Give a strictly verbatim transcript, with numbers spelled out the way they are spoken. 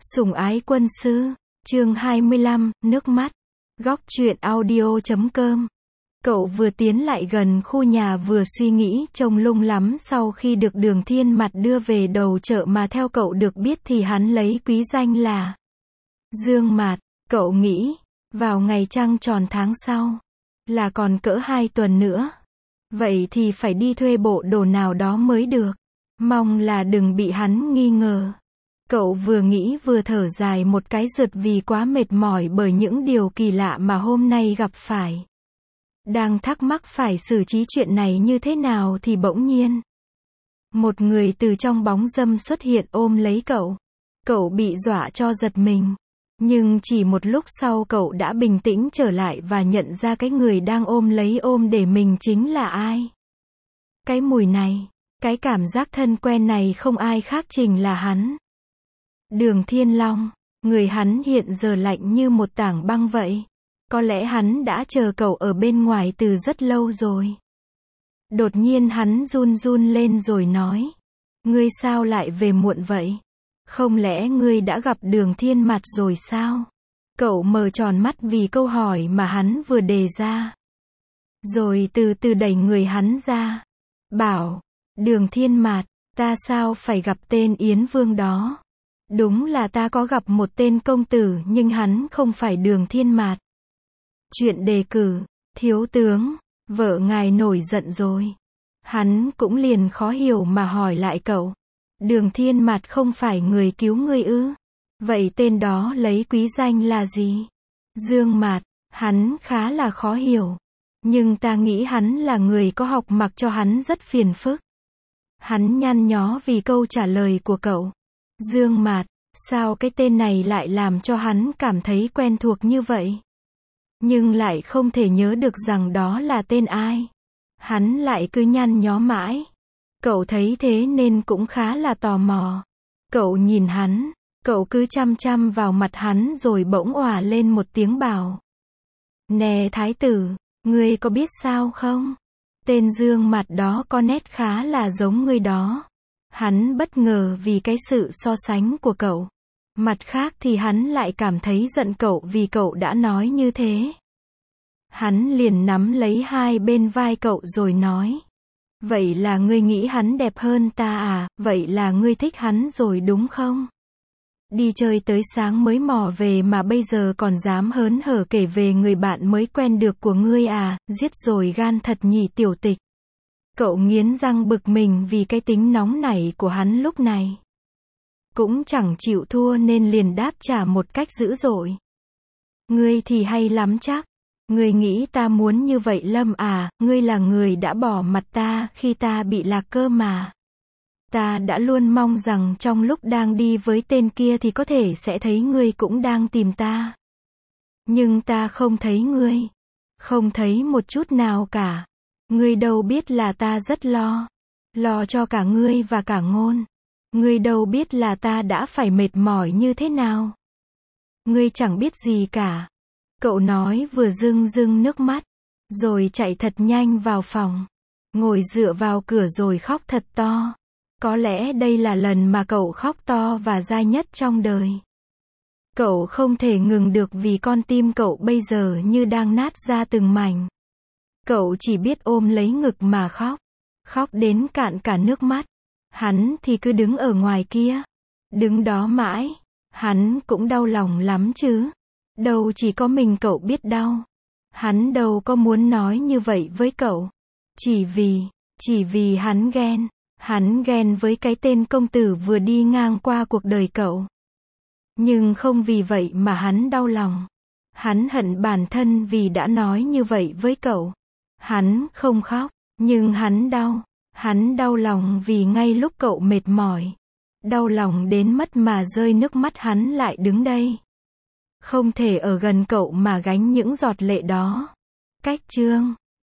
Sủng ái quân sư, chương hai mươi lăm, nước mắt. Góc truyện audio chấm com. Cậu vừa tiến lại gần khu nhà vừa suy nghĩ trông lung lắm sau khi được Đường Thiên Mặt đưa về đầu chợ mà theo cậu được biết thì hắn lấy quý danh là Dương Mạt. Cậu nghĩ, vào ngày trăng tròn tháng sau, là còn cỡ hai tuần nữa. Vậy thì phải đi thuê bộ đồ nào đó mới được. Mong là đừng bị hắn nghi ngờ. Cậu vừa nghĩ vừa thở dài một cái rượt vì quá mệt mỏi bởi những điều kỳ lạ mà hôm nay gặp phải. Đang thắc mắc phải xử trí chuyện này như thế nào thì bỗng nhiên một người từ trong bóng râm xuất hiện ôm lấy cậu. Cậu bị dọa cho giật mình. Nhưng chỉ một lúc sau cậu đã bình tĩnh trở lại và nhận ra cái người đang ôm lấy ôm để mình chính là ai. Cái mùi này, cái cảm giác thân quen này không ai khác chính là hắn. Đường Thiên Long, người hắn hiện giờ lạnh như một tảng băng vậy. Có lẽ hắn đã chờ cậu ở bên ngoài từ rất lâu rồi. Đột nhiên hắn run run lên rồi nói. Ngươi sao lại về muộn vậy? Không lẽ ngươi đã gặp Đường Thiên Mặt rồi sao? Cậu mở tròn mắt vì câu hỏi mà hắn vừa đề ra. Rồi từ từ đẩy người hắn ra. Bảo, Đường Thiên Mặt, ta sao phải gặp tên Yến Vương đó? Đúng là ta có gặp một tên công tử nhưng hắn không phải Đường Thiên Mặt. Chuyện đề cử, thiếu tướng, vợ ngài nổi giận rồi. Hắn cũng liền khó hiểu mà hỏi lại cậu. Đường Thiên Mặt không phải người cứu ngươi ư? Vậy tên đó lấy quý danh là gì? Dương Mạt. Hắn khá là khó hiểu. Nhưng ta nghĩ hắn là người có học mặc cho hắn rất phiền phức. Hắn nhăn nhó vì câu trả lời của cậu. Dương Mạt, sao cái tên này lại làm cho hắn cảm thấy quen thuộc như vậy? Nhưng lại không thể nhớ được rằng đó là tên ai. Hắn lại cứ nhăn nhó mãi. Cậu thấy thế nên cũng khá là tò mò. Cậu nhìn hắn, cậu cứ chăm chăm vào mặt hắn rồi bỗng òa lên một tiếng bảo. Nè thái tử, ngươi có biết sao không? Tên Dương Mạt đó có nét khá là giống ngươi đó. Hắn bất ngờ vì cái sự so sánh của cậu. Mặt khác thì hắn lại cảm thấy giận cậu vì cậu đã nói như thế. Hắn liền nắm lấy hai bên vai cậu rồi nói. Vậy là ngươi nghĩ hắn đẹp hơn ta à? Vậy là ngươi thích hắn rồi đúng không? Đi chơi tới sáng mới mò về mà bây giờ còn dám hớn hở kể về người bạn mới quen được của ngươi à? Giết rồi gan thật nhỉ tiểu tịch. Cậu nghiến răng bực mình vì cái tính nóng nảy của hắn lúc này. Cũng chẳng chịu thua nên liền đáp trả một cách dữ dội. Ngươi thì hay lắm chắc. Ngươi nghĩ ta muốn như vậy Lâm à? Ngươi là người đã bỏ mặt ta khi ta bị lạc cơ mà. Ta đã luôn mong rằng trong lúc đang đi với tên kia thì có thể sẽ thấy ngươi cũng đang tìm ta. Nhưng ta không thấy ngươi. Không thấy một chút nào cả. Ngươi đâu biết là ta rất lo. Lo cho cả ngươi và cả Ngôn. Ngươi đâu biết là ta đã phải mệt mỏi như thế nào. Ngươi chẳng biết gì cả. Cậu nói vừa rưng rưng nước mắt. Rồi chạy thật nhanh vào phòng. Ngồi dựa vào cửa rồi khóc thật to. Có lẽ đây là lần mà cậu khóc to và dai nhất trong đời. Cậu không thể ngừng được vì con tim cậu bây giờ như đang nát ra từng mảnh. Cậu chỉ biết ôm lấy ngực mà khóc. Khóc đến cạn cả nước mắt. Hắn thì cứ đứng ở ngoài kia. Đứng đó mãi. Hắn cũng đau lòng lắm chứ. Đâu chỉ có mình cậu biết đau. Hắn đâu có muốn nói như vậy với cậu. Chỉ vì, chỉ vì hắn ghen. Hắn ghen với cái tên công tử vừa đi ngang qua cuộc đời cậu. Nhưng không vì vậy mà hắn đau lòng. Hắn hận bản thân vì đã nói như vậy với cậu. Hắn không khóc, nhưng hắn đau. Hắn đau lòng vì ngay lúc cậu mệt mỏi. Đau lòng đến mất mà rơi nước mắt hắn lại đứng đây. Không thể ở gần cậu mà gánh những giọt lệ đó. Cách chương